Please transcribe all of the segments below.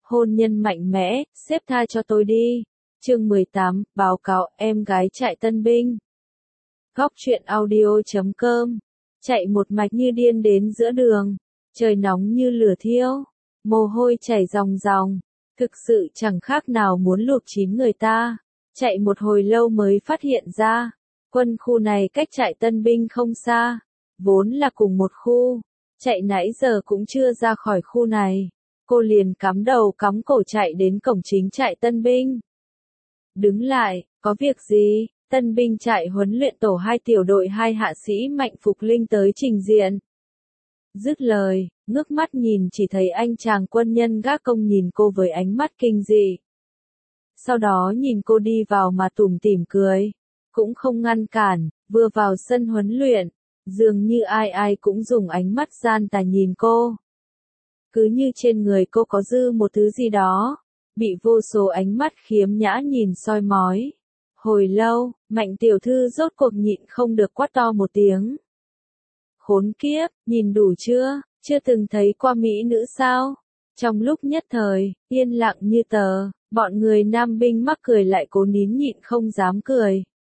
Hôn nhân mạnh mẽ, xếp tha cho tôi đi. Chương 18, báo cáo em gái trại tân binh. Góc truyện audio.com. Chạy một mạch như điên đến giữa đường. Trời nóng như lửa thiêu. Mồ hôi chảy ròng ròng. Thực sự chẳng khác nào muốn luộc chín người ta. Chạy một hồi lâu mới phát hiện ra. Quân khu này cách trại tân binh không xa. Vốn là cùng một khu. Chạy nãy giờ cũng chưa ra khỏi khu này. Cô liền cắm đầu cắm cổ chạy đến cổng chính trại tân binh. Đứng lại, có việc gì? Tân binh trại huấn luyện tổ 2 tiểu đội 2 hạ sĩ Mạnh Phục Linh tới trình diện. Dứt lời, ngước mắt nhìn chỉ thấy anh chàng quân nhân gác công nhìn cô với ánh mắt kinh dị. Sau đó nhìn cô đi vào mà tủm tỉm cười. Cũng không ngăn cản, vừa vào sân huấn luyện. Dường như ai ai cũng dùng ánh mắt gian tà nhìn cô. Cứ như trên người cô có dư một thứ gì đó. Bị vô số ánh mắt khiếm nhã nhìn soi mói. Hồi lâu, Mạnh tiểu thư rốt cuộc nhịn không được quát to một tiếng. Khốn kiếp, nhìn đủ chưa, chưa từng thấy qua mỹ nữ sao? Trong lúc nhất thời, yên lặng như tờ, bọn người nam binh mắc cười lại cố nín nhịn không dám cười.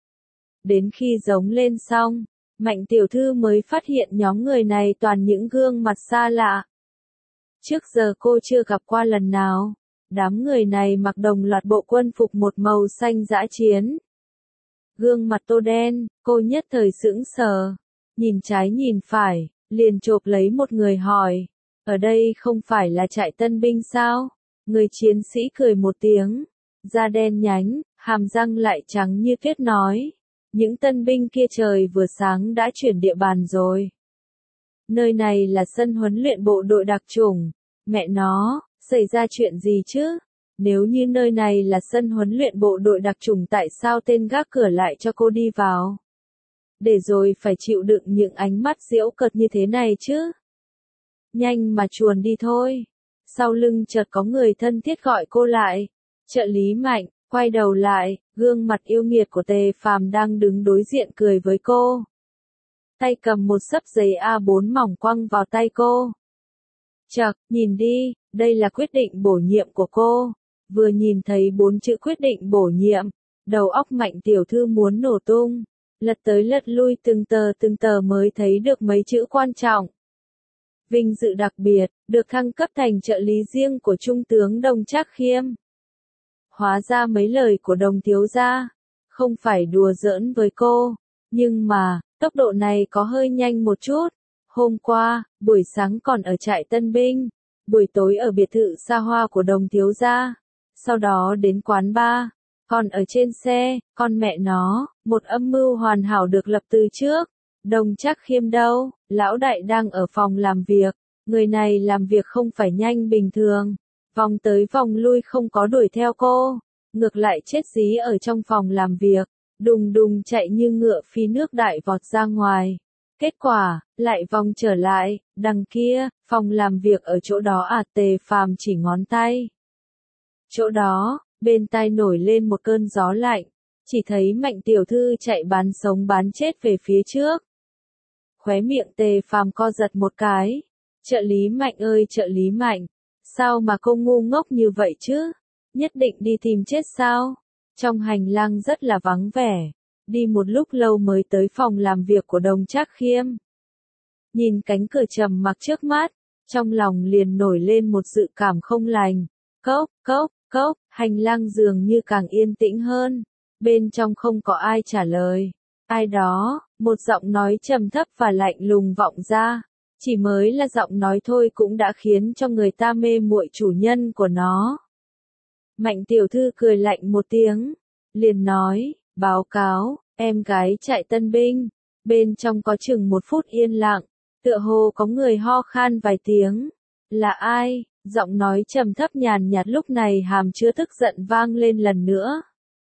Đến khi giống lên xong, Mạnh tiểu thư mới phát hiện nhóm người này toàn những gương mặt xa lạ. Trước giờ cô chưa gặp qua lần nào. Đám người này mặc đồng loạt bộ quân phục một màu xanh dã chiến. Gương mặt tô đen, cô nhất thời sững sờ. Nhìn trái nhìn phải, liền chộp lấy một người hỏi. Ở đây không phải là trại tân binh sao? Người chiến sĩ cười một tiếng. Da đen nhánh, hàm răng lại trắng như tuyết nói. Những tân binh kia trời vừa sáng đã chuyển địa bàn rồi. Nơi này là sân huấn luyện bộ đội đặc chủng. Mẹ nó, xảy ra chuyện gì chứ? Nếu như nơi này là sân huấn luyện bộ đội đặc chủng tại sao tên gác cửa lại cho cô đi vào? Để rồi phải chịu đựng những ánh mắt giễu cợt như thế này chứ? Nhanh mà chuồn đi thôi. Sau lưng chợt có người thân thiết gọi cô lại. Trợ lý Mạnh, quay đầu lại, gương mặt yêu nghiệt của Tề Phàm đang đứng đối diện cười với cô. Tay cầm một xấp giấy A4 mỏng quăng vào tay cô. Chậc, nhìn đi, đây là quyết định bổ nhiệm của cô. Vừa nhìn thấy 4 chữ quyết định bổ nhiệm, đầu óc Mạnh tiểu thư muốn nổ tung. Lật tới lật lui từng tờ mới thấy được mấy chữ quan trọng. Vinh dự đặc biệt, được thăng cấp thành trợ lý riêng của Trung tướng Đồng Trác Khiêm. Hóa ra mấy lời của Đồng thiếu gia, không phải đùa giỡn với cô. Nhưng mà, tốc độ này có hơi nhanh một chút. Hôm qua, buổi sáng còn ở trại tân binh, buổi tối ở biệt thự xa hoa của Đồng thiếu gia, sau đó đến quán bar, còn ở trên xe, con mẹ nó, một âm mưu hoàn hảo được lập từ trước. Đồng Trác Khiêm đâu, lão đại đang ở phòng làm việc, người này làm việc không phải nhanh bình thường, vòng tới vòng lui không có đuổi theo cô, ngược lại chết dí ở trong phòng làm việc, đùng đùng chạy như ngựa phi nước đại vọt ra ngoài. Kết quả, lại vòng trở lại, đằng kia, phòng làm việc ở chỗ đó à? Tề Phàm chỉ ngón tay. Chỗ đó, bên tai nổi lên một cơn gió lạnh, chỉ thấy Mạnh tiểu thư chạy bán sống bán chết về phía trước. Khóe miệng Tề Phàm co giật một cái. Trợ lý Mạnh ơi trợ lý Mạnh, sao mà cô ngu ngốc như vậy chứ? Nhất định đi tìm chết sao? Trong hành lang rất là vắng vẻ. Đi một lúc lâu mới tới phòng làm việc của Đồng Trác Khiêm. Nhìn cánh cửa trầm mặc trước mắt, trong lòng liền nổi lên một dự cảm không lành. Cốc, cốc, cốc, hành lang dường như càng yên tĩnh hơn. Bên trong không có ai trả lời. Ai đó, một giọng nói trầm thấp và lạnh lùng vọng ra. Chỉ mới là giọng nói thôi cũng đã khiến cho người ta mê muội chủ nhân của nó. Mạnh tiểu thư cười lạnh một tiếng, liền nói. Báo cáo, em gái trại tân binh. Bên trong có chừng 1 phút yên lặng, tựa hồ có người ho khan vài tiếng. Là ai? Giọng nói trầm thấp nhàn nhạt lúc này hàm chứa tức giận vang lên lần nữa.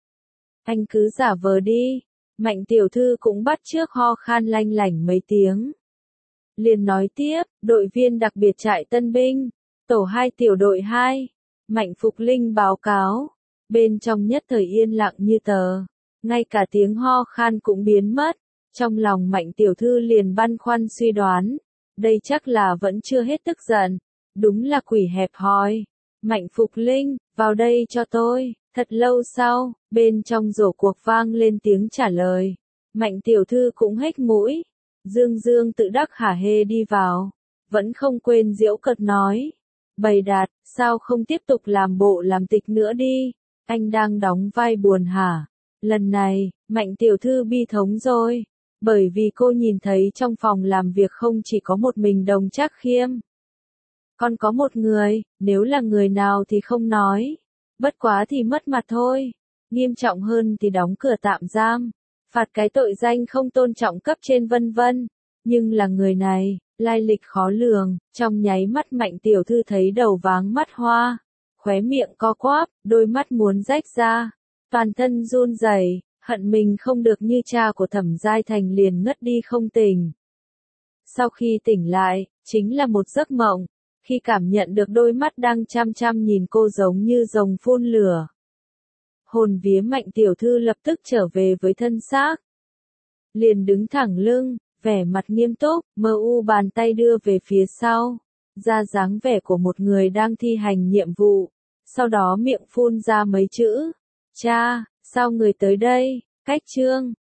Anh cứ giả vờ đi. Mạnh tiểu thư cũng bắt chước ho khan lanh lảnh mấy tiếng. Liền nói tiếp, đội viên đặc biệt trại tân binh, tổ 2 tiểu đội 2. Mạnh Phục Linh báo cáo. Bên trong nhất thời yên lặng như tờ. Ngay cả tiếng ho khan cũng biến mất. Trong lòng Mạnh tiểu thư liền băn khoăn suy đoán. Đây chắc là vẫn chưa hết tức giận. Đúng là quỷ hẹp hòi. Mạnh Phục Linh, vào đây cho tôi. Thật lâu sau, bên trong rổ cuộc vang lên tiếng trả lời. Mạnh tiểu thư cũng hếch mũi. Dương Dương tự đắc hả hê đi vào. Vẫn không quên giễu cợt nói. Bầy Đạt, sao không tiếp tục làm bộ làm tịch nữa đi? Anh đang đóng vai buồn hả? Lần này, Mạnh tiểu thư bi thống rồi. Bởi vì cô nhìn thấy trong phòng làm việc không chỉ có một mình Đồng Trác Khiêm. Còn có một người, nếu là người nào thì không nói. Bất quá thì mất mặt thôi. Nghiêm trọng hơn thì đóng cửa tạm giam. Phạt cái tội danh không tôn trọng cấp trên vân vân. Nhưng là người này, lai lịch khó lường, trong nháy mắt Mạnh tiểu thư thấy đầu váng mắt hoa. Khóe miệng co quắp, đôi mắt muốn rách ra. Toàn thân run rẩy, hận mình không được như cha của Thẩm Giai Thành liền ngất đi không tỉnh. Sau khi tỉnh lại, chính là một giấc mộng. Khi cảm nhận được đôi mắt đang chăm chăm nhìn cô giống như rồng phun lửa. Hồn vía Mạnh tiểu thư lập tức trở về với thân xác. Liền đứng thẳng lưng, vẻ mặt nghiêm túc, mờ u bàn tay đưa về phía sau. Ra dáng vẻ của một người đang thi hành nhiệm vụ. Sau đó miệng phun ra mấy chữ. Cha, sao người tới đây? Cách chương.